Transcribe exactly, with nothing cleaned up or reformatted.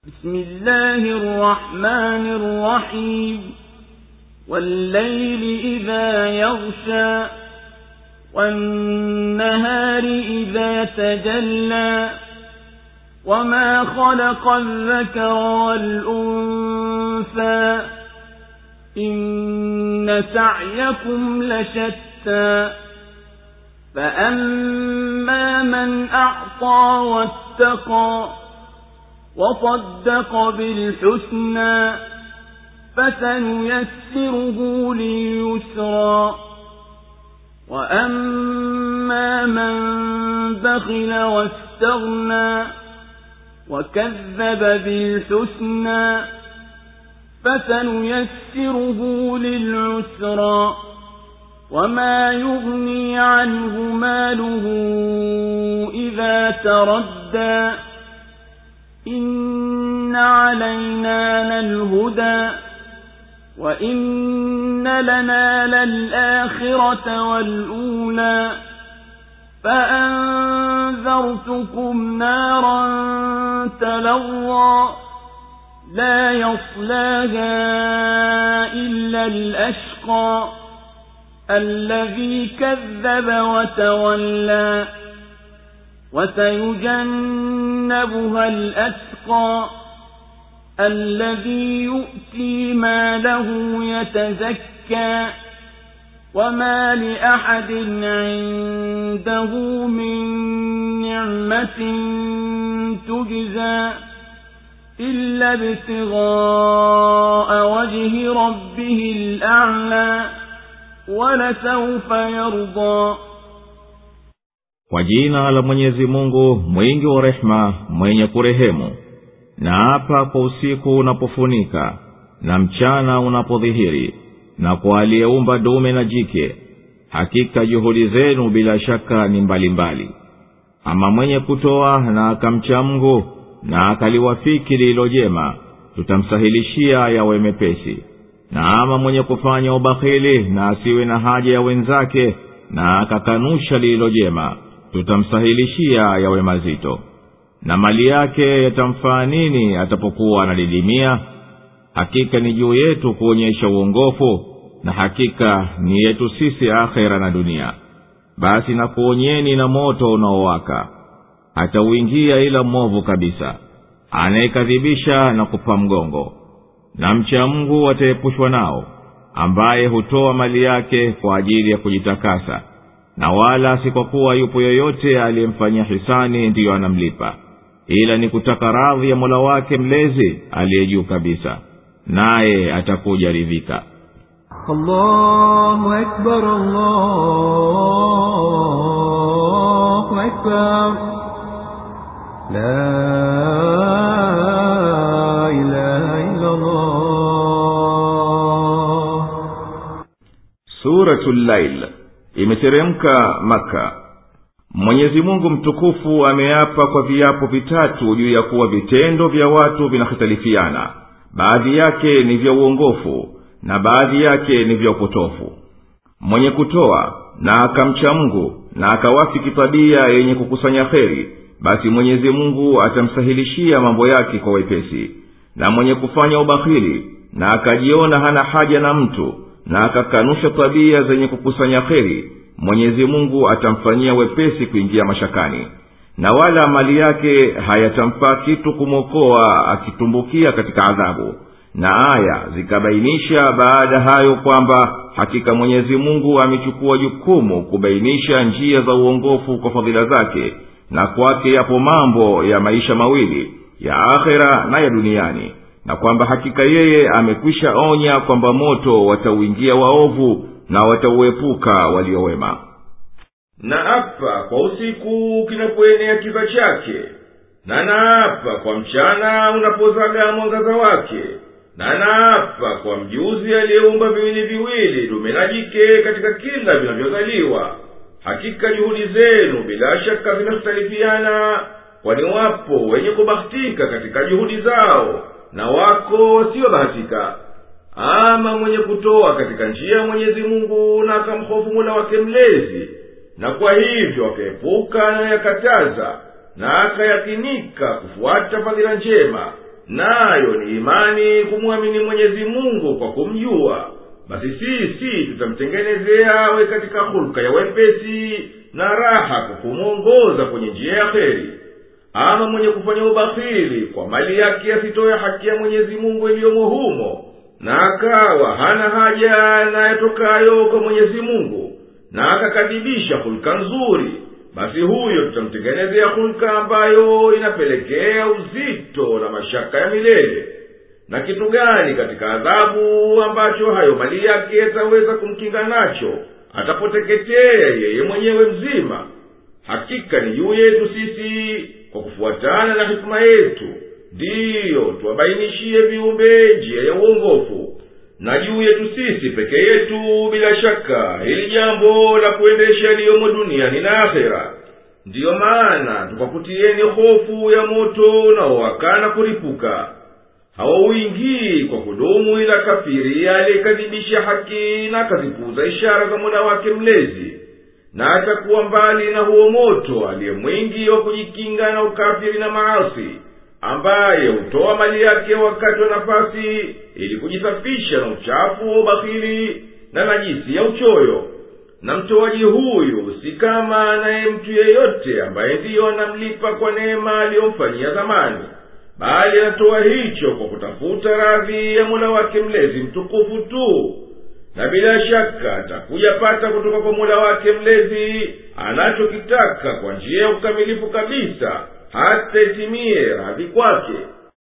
بسم الله الرحمن الرحيم والليل إذا يغشى والنهار إذا تجلى وما خلق الذكر والأنثى إن سعيكم لشتى فأما من أعطى واتقى وصدق بالحسنى فسنيسره لليسرى وأما من بخل واستغنى وكذب بالحسنى فسنيسره للعسرى وما يغني عنه ماله إذا تردى إن علينا للهدى وإن لنا للآخرة والأولى فأنذرتكم نارا تلظى لا يصلاها إلا الأشقى الذي كذب وتولى وسيجنبها الأتقى الذي يؤتي ماله يتزكى وما لأحد عنده من نعمة تجزى إلا ابتغاء وجه ربه الأعلى ولسوف يرضى. Kwa jina la Mwenyezi Mungu mwingi wa rehema mwenye kurehemu. Na hapa kwa usiku unapofunika na mchana unapodhihiri, na kwa aliyeumba dume na jike, hakika juhudi zenu bila shaka ni mbalimbali. Ama mwenye kutoa na akamcha Mungu na akaliwafiki lililo jema, tutamsahilishia yawe mepesi. Na ama mwenye kufanya ubakhili na asiwe na haja ya wenzake na akakanusha lililo jema, tutamsahilishia yawe mazito. Na mali yake yatamfaa nini atapokuwa anadidimia? Hakika ni juu yetu kuonyesha uongofu, na hakika ni yetu sisi akhera na dunia. Basi na kuonyeni na moto unaowaka, hatauingia ila mwovu kabisa, anayekadhibisha na kupa mgongo. Na mcha Mungu ataepushwa nao, ambaye hutoa mali yake kwa ajili ya kujitakasa, na wala si kwa kuwa yupo yoyote aliyemfanyia hisani ndiyo anamlipa, ila ni kutaka radhi ya Mola wake mlezi aliye juu kabisa, naye atakuja ridhika. Allahu akbar, Allahu akbar, la ilaha illa Allah. Suratul Lail imeteremka Maka. Mwenyezi Mungu mtukufu ameapa kwa viapo vitatu juu ya kuwa vitendo vya watu vinahitalifiana, baadhi yake ni vya uongofu na baadhi yake ni vya upotofu. Mwenye kutoa na akamcha Mungu na akawafiki tabia yenye kukusanya kheri, basi Mwenyezi Mungu atamsahilishia mambo yake kwa wepesi. Na mwenye kufanya ubakhili na akajiona hana haja na mtu na akakanusha tabia zenye kukusanya kheri, Mwenyezi Mungu atamfanyia wepesi kuingia mashakani. Na wala mali yake hayatamfaa kitu kumwokoa akitumbukia katika adhabu. Na aya zikabainisha baada hayo kwamba hakika Mwenyezi Mungu amechukua jukumu kubainisha njia za uongofu kwa fadhila zake, na kwake yapo mambo ya maisha mawili, ya akhera na ya duniani, na kwamba hakika yeye amekwisha onya kwamba moto watauingia waovu na watauepuka waliowema. Na apa kwa usiku kinapoenea kiza chake, na naapa kwa mchana unapozaga mwangaza wake, na naapa kwa mjuzi aliyeumba viwili viwili dume na jike katika kila vinavyozaliwa. Hakika juhudi zenu bila shaka zinakhtalifiana, kwani wapo wenye kubahatika katika juhudi zao na wako wasiobahatika. Ama mwenye kutoa katika njia ya Mwenyezi Mungu na akamhofu Mola wake mlezi, na kwa hivyo akaepuka na yakataza, na akayakinika kufuata fadhila njema, nayo ni imani kumwamini Mwenyezi Mungu kwa kumjua, basi sisi tutamtengenezea awe katika hulka ya wepesi na raha kwa kumwongoza kwenye njia ya kheri. Ama mwenye kufanya ubakhili kwa mali yake asitoe haki ya Mwenyezi Mungu iliyomo humo, na akawa hana haja na yatokayo kwa Mwenyezi Mungu, na akakadhibisha hulka nzuri, basi huyo tutamtengenezea hulka ambayo inapelekea uzito na mashaka ya milele. Na kitu gani katika adhabu ambacho hayo mali yake yataweza kumkinga nacho atapoteketea yeye mwenyewe mzima? Hakika ni juu yetu sisi kwa kufuatana na hikma yetu ndiyo tuwabainishie viumbe njia ya uongofu, na juu yetu sisi peke yetu bila shaka hili jambo la kuendesha yaliyomo duniani na akhera. Ndiyo maana tukakutieni hofu ya moto unaowaka kuripuka. Hawauingii kwa kudumu ila kafiri aliyekadhibisha haki na akazipuuza ishara za Mola wake mlezi, na atakuwa mbali na huo moto aliye mwingi wa kujikinga na ukafiri na maasi, ambaye hutoa mali yake wakati wa nafasi ili kujisafisha na uchafu wa ubakhili na najisi ya uchoyo. Na mtoaji huyu si kama naye mtu yeyote ambaye ndiyo anamlipa kwa neema aliyomfanyia zamani, bali anatoa hicho kwa kutafuta radhi ya Mola wake mlezi mtukufu tu, na bila shaka atakuja pata kutoka kwa Mola wake mlezi anachokitaka kwa njia ya ukamilifu kabisa hata itimie radhi kwake.